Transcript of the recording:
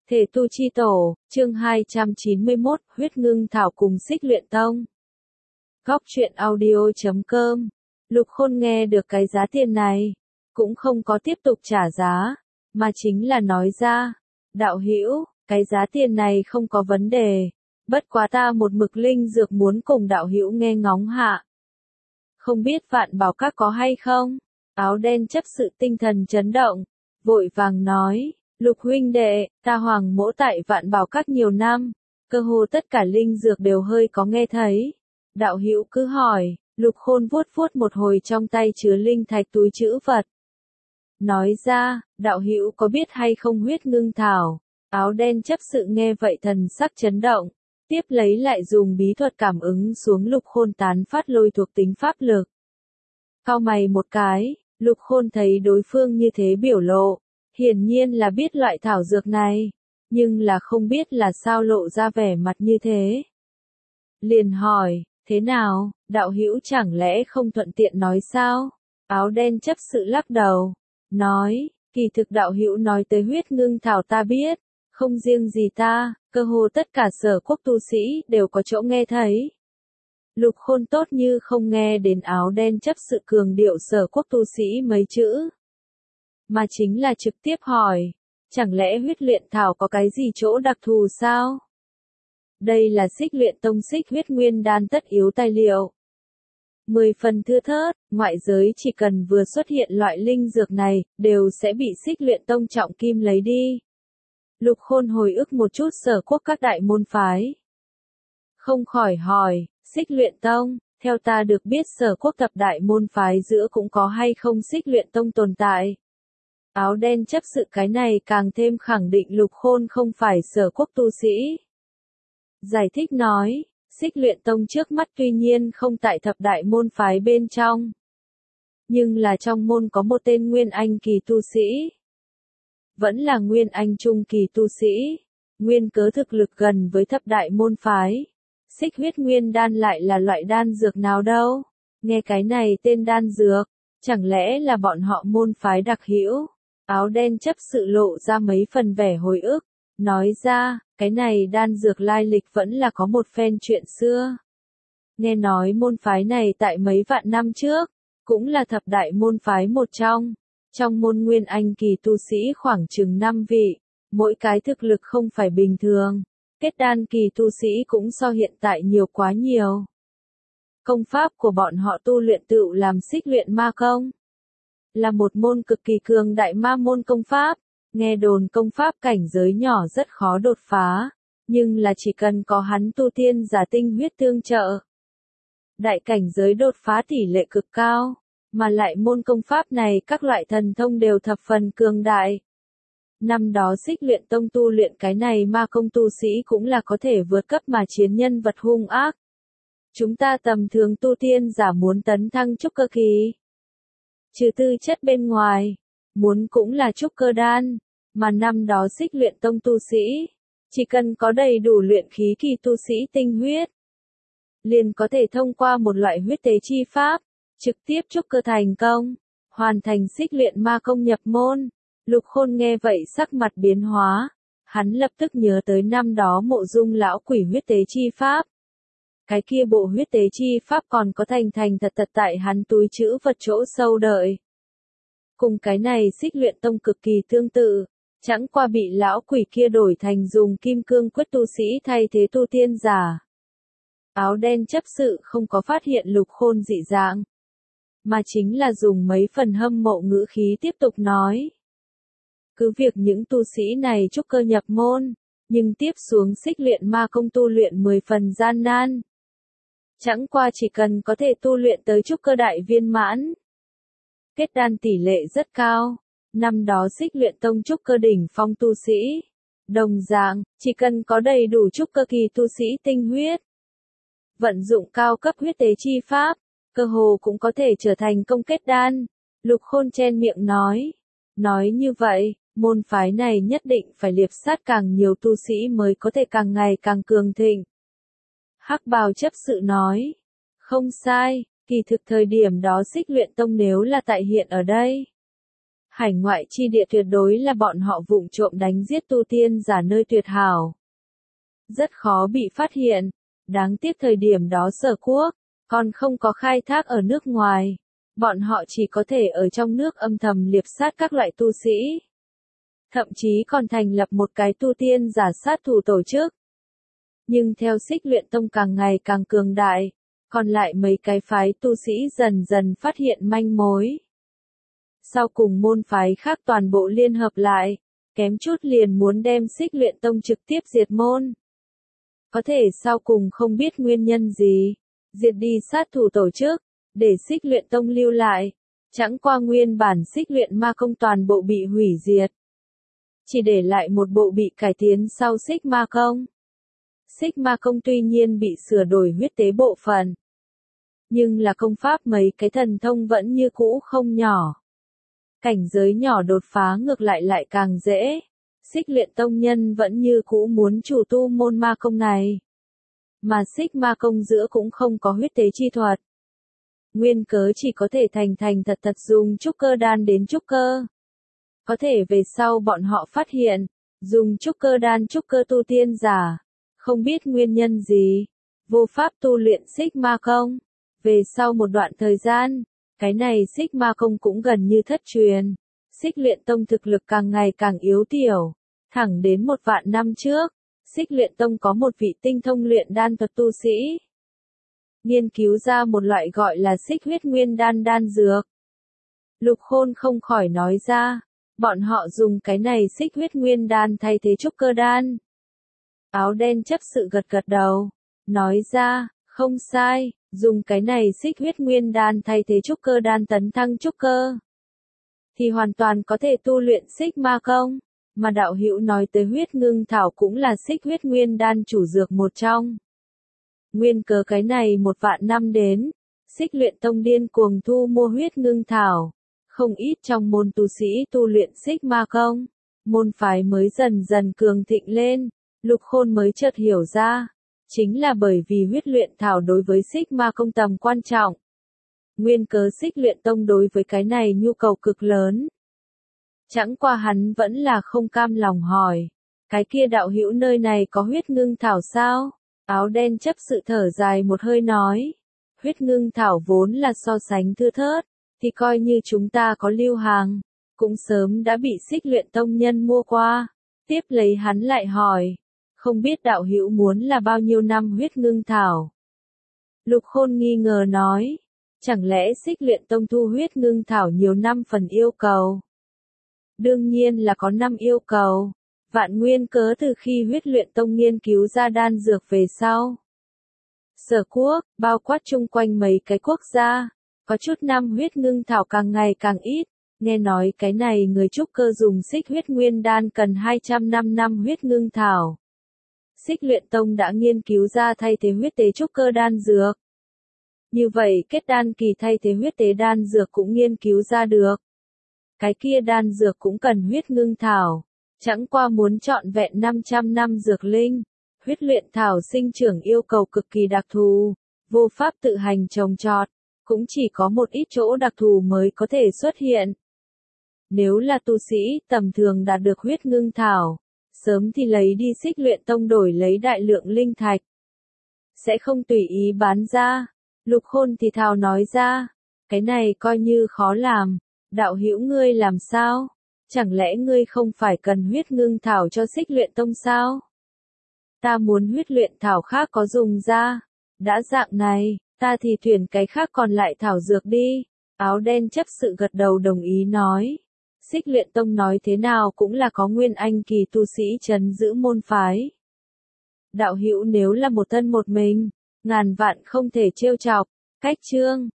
Thể tu chi tổ, chương 291, huyết ngưng thảo cùng xích luyện tông. Góc truyện audio.com. Lục Khôn nghe được cái giá tiền này, cũng không có tiếp tục trả giá, mà chính là nói ra, đạo hữu, cái giá tiền này không có vấn đề, bất quá ta một mực linh dược muốn cùng đạo hữu nghe ngóng hạ. Không biết Vạn Bảo Các có hay không? Áo đen chấp sự tinh thần chấn động, vội vàng nói. Lục huynh đệ, ta Hoàng Mỗ tại Vạn Bảo Các nhiều năm, cơ hồ tất cả linh dược đều hơi có nghe thấy. Đạo hữu cứ hỏi, Lục Khôn vuốt vuốt một hồi trong tay chứa linh thạch túi trữ vật. Nói ra, đạo hữu có biết hay không huyết ngưng thảo? Áo đen chấp sự nghe vậy thần sắc chấn động, tiếp lấy lại dùng bí thuật cảm ứng xuống Lục Khôn tán phát lôi thuộc tính pháp lực. Cau mày một cái, Lục Khôn thấy đối phương như thế biểu lộ. Hiển nhiên là biết loại thảo dược này, nhưng là không biết là sao lộ ra vẻ mặt như thế. Liền hỏi, thế nào, đạo hữu chẳng lẽ không thuận tiện nói sao? Áo đen chấp sự lắc đầu, nói, kỳ thực đạo hữu nói tới huyết ngưng thảo ta biết, không riêng gì ta, cơ hồ tất cả sở quốc tu sĩ đều có chỗ nghe thấy. Lục Khôn tốt như không nghe đến áo đen chấp sự cường điệu sở quốc tu sĩ mấy chữ. Mà chính là trực tiếp hỏi, chẳng lẽ huyết luyện thảo có cái gì chỗ đặc thù sao? Đây là xích luyện tông xích huyết nguyên đan tất yếu tài liệu. 10 phần thưa thớt, ngoại giới chỉ cần vừa xuất hiện loại linh dược này, đều sẽ bị xích luyện tông trọng kim lấy đi. Lục Khôn hồi ức một chút sở quốc các đại môn phái. Không khỏi hỏi, xích luyện tông, theo ta được biết sở quốc thập đại môn phái giữa cũng có hay không xích luyện tông tồn tại. Áo đen chấp sự cái này càng thêm khẳng định Lục Khôn không phải sở quốc tu sĩ. Giải thích nói, xích luyện tông trước mắt tuy nhiên không tại thập đại môn phái bên trong. Nhưng là trong môn có một tên Nguyên Anh kỳ tu sĩ. Vẫn là Nguyên Anh trung kỳ tu sĩ. Nguyên cớ thực lực gần với thập đại môn phái. Xích huyết nguyên đan lại là loại đan dược nào đâu? Nghe cái này tên đan dược, chẳng lẽ là bọn họ môn phái đặc hữu? Áo đen chấp sự lộ ra mấy phần vẻ hồi ức, nói ra, cái này đan dược lai lịch vẫn là có một phen chuyện xưa. Nghe nói môn phái này tại mấy vạn năm trước, cũng là thập đại môn phái một trong môn Nguyên Anh kỳ tu sĩ khoảng chừng 5 vị, mỗi cái thực lực không phải bình thường, kết đan kỳ tu sĩ cũng so hiện tại nhiều quá nhiều. Công pháp của bọn họ tu luyện tựu làm xích luyện ma công. Là một môn cực kỳ cường đại ma môn công pháp, nghe đồn công pháp cảnh giới nhỏ rất khó đột phá, nhưng là chỉ cần có hắn tu tiên giả tinh huyết tương trợ. Đại cảnh giới đột phá tỷ lệ cực cao, mà lại môn công pháp này các loại thần thông đều thập phần cường đại. Năm đó xích luyện tông tu luyện cái này ma công tu sĩ cũng là có thể vượt cấp mà chiến nhân vật hung ác. Chúng ta tầm thường tu tiên giả muốn tấn thăng trúc cơ kỳ. Trừ tư chất bên ngoài, muốn cũng là trúc cơ đan, mà năm đó xích luyện tông tu sĩ, chỉ cần có đầy đủ luyện khí kỳ tu sĩ tinh huyết, liền có thể thông qua một loại huyết tế chi pháp, trực tiếp trúc cơ thành công, hoàn thành xích luyện ma công nhập môn. Lục Khôn nghe vậy sắc mặt biến hóa, hắn lập tức nhớ tới năm đó Mộ Dung lão quỷ huyết tế chi pháp. Cái kia bộ huyết tế chi pháp còn có thành thật tại hắn túi trữ vật chỗ sâu đợi. Cùng cái này xích luyện tông cực kỳ tương tự, chẳng qua bị lão quỷ kia đổi thành dùng kim cương quyết tu sĩ thay thế tu tiên giả. Áo đen chấp sự không có phát hiện Lục Khôn dị dạng, mà chính là dùng mấy phần hâm mộ ngữ khí tiếp tục nói. Cứ việc những tu sĩ này trúc cơ nhập môn, nhưng tiếp xuống xích luyện ma công tu luyện 10 phần gian nan. Chẳng qua chỉ cần có thể tu luyện tới trúc cơ đại viên mãn. Kết đan tỷ lệ rất cao, năm đó xích luyện tông trúc cơ đỉnh phong tu sĩ. Đồng dạng, chỉ cần có đầy đủ trúc cơ kỳ tu sĩ tinh huyết. Vận dụng cao cấp huyết tế chi pháp, cơ hồ cũng có thể trở thành công kết đan. Lục Khôn chen miệng nói. Nói như vậy, môn phái này nhất định phải liệp sát càng nhiều tu sĩ mới có thể càng ngày càng cường thịnh. Hắc bào chấp sự nói, không sai, kỳ thực thời điểm đó xích luyện tông nếu là tại hiện ở đây. Hải ngoại chi địa tuyệt đối là bọn họ vụng trộm đánh giết tu tiên giả nơi tuyệt hảo. Rất khó bị phát hiện. Đáng tiếc thời điểm đó Sở Quốc còn không có khai thác ở nước ngoài. Bọn họ chỉ có thể ở trong nước âm thầm liệp sát các loại tu sĩ. Thậm chí còn thành lập một cái tu tiên giả sát thủ tổ chức. Nhưng theo Xích Luyện Tông càng ngày càng cường đại, còn lại mấy cái phái tu sĩ dần dần phát hiện manh mối. Sau cùng môn phái khác toàn bộ liên hợp lại, kém chút liền muốn đem Xích Luyện Tông trực tiếp diệt môn. Có thể sau cùng không biết nguyên nhân gì, diệt đi sát thủ tổ chức, để Xích Luyện Tông lưu lại, chẳng qua nguyên bản Xích Luyện Ma Công toàn bộ bị hủy diệt. Chỉ để lại một bộ bị cải tiến sau Xích Ma Công. Xích Ma Công tuy nhiên bị sửa đổi huyết tế bộ phận, nhưng là công pháp mấy cái thần thông vẫn như cũ không nhỏ. Cảnh giới nhỏ đột phá ngược lại càng dễ. Xích Luyện Tông nhân vẫn như cũ muốn chủ tu môn ma công này. Mà Xích Ma Công giữa cũng không có huyết tế chi thuật. Nguyên cớ chỉ có thể thành thật dùng trúc cơ đan đến trúc cơ. Có thể về sau bọn họ phát hiện, dùng trúc cơ đan trúc cơ tu tiên giả, không biết nguyên nhân gì, vô pháp tu luyện Xích Ma Công. Về sau một đoạn thời gian, cái này Xích Ma Công cũng gần như thất truyền. Xích Luyện Tông thực lực càng ngày càng yếu tiểu. Thẳng đến 1.000 năm trước, Xích Luyện Tông có một vị tinh thông luyện đan thuật tu sĩ. Nghiên cứu ra một loại gọi là xích huyết nguyên đan đan dược. Lục Khôn không khỏi nói ra, bọn họ dùng cái này xích huyết nguyên đan thay thế trúc cơ đan. Áo đen chấp sự gật đầu, nói ra, không sai, dùng cái này xích huyết nguyên đan thay thế trúc cơ đan tấn thăng trúc cơ. Thì hoàn toàn có thể tu luyện Xích Ma Công, mà đạo hữu nói tới huyết ngưng thảo cũng là xích huyết nguyên đan chủ dược một trong. Nguyên cớ cái này 1.000 năm đến, Xích Luyện Tông điên cuồng thu mua huyết ngưng thảo, không ít trong môn tu sĩ tu luyện Xích Ma Công, môn phái mới dần dần cường thịnh lên. Lục Khôn mới chợt hiểu ra, chính là bởi vì huyết luyện thảo đối với Xích Ma Công tầm quan trọng. Nguyên cớ Xích Luyện Tông đối với cái này nhu cầu cực lớn. Chẳng qua hắn vẫn là không cam lòng hỏi, cái kia đạo hữu nơi này có huyết ngưng thảo sao? Áo đen chấp sự thở dài một hơi nói, huyết ngưng thảo vốn là so sánh thưa thớt, thì coi như chúng ta có lưu hàng, cũng sớm đã bị Xích Luyện Tông nhân mua qua. Tiếp lấy hắn lại hỏi, không biết đạo hữu muốn là bao nhiêu năm huyết ngưng thảo? Lục Khôn nghi ngờ nói, chẳng lẽ Xích Luyện Tông thu huyết ngưng thảo nhiều năm phần yêu cầu? Đương nhiên là có 5 yêu cầu. Vạn nguyên cớ từ khi huyết luyện tông nghiên cứu ra đan dược về sau. Sở Quốc, bao quát chung quanh mấy cái quốc gia, có chút năm huyết ngưng thảo càng ngày càng ít. Nghe nói cái này người trúc cơ dùng xích huyết nguyên đan cần 205 năm huyết ngưng thảo. Xích Luyện Tông đã nghiên cứu ra thay thế huyết tế trúc cơ đan dược. Như vậy kết đan kỳ thay thế huyết tế đan dược cũng nghiên cứu ra được. Cái kia đan dược cũng cần huyết ngưng thảo. Chẳng qua muốn trọn vẹn 500 năm dược linh. Huyết luyện thảo sinh trưởng yêu cầu cực kỳ đặc thù. Vô pháp tự hành trồng trọt. Cũng chỉ có một ít chỗ đặc thù mới có thể xuất hiện. Nếu là tu sĩ tầm thường đạt được huyết ngưng thảo, sớm thì lấy đi Xích Luyện Tông đổi lấy đại lượng linh thạch. Sẽ không tùy ý bán ra. Lục Khôn thì thào nói ra. Cái này coi như khó làm. Đạo hữu ngươi làm sao? Chẳng lẽ ngươi không phải cần huyết ngưng thảo cho Xích Luyện Tông sao? Ta muốn huyết luyện thảo khác có dùng ra. Đã dạng này, ta thì tuyển cái khác còn lại thảo dược đi. Áo đen chấp sự gật đầu đồng ý nói. Xích Luyện Tông nói thế nào cũng là có nguyên anh kỳ tu sĩ trấn giữ môn phái. Đạo hữu nếu là một thân một mình, ngàn vạn không thể trêu chọc. Cách chương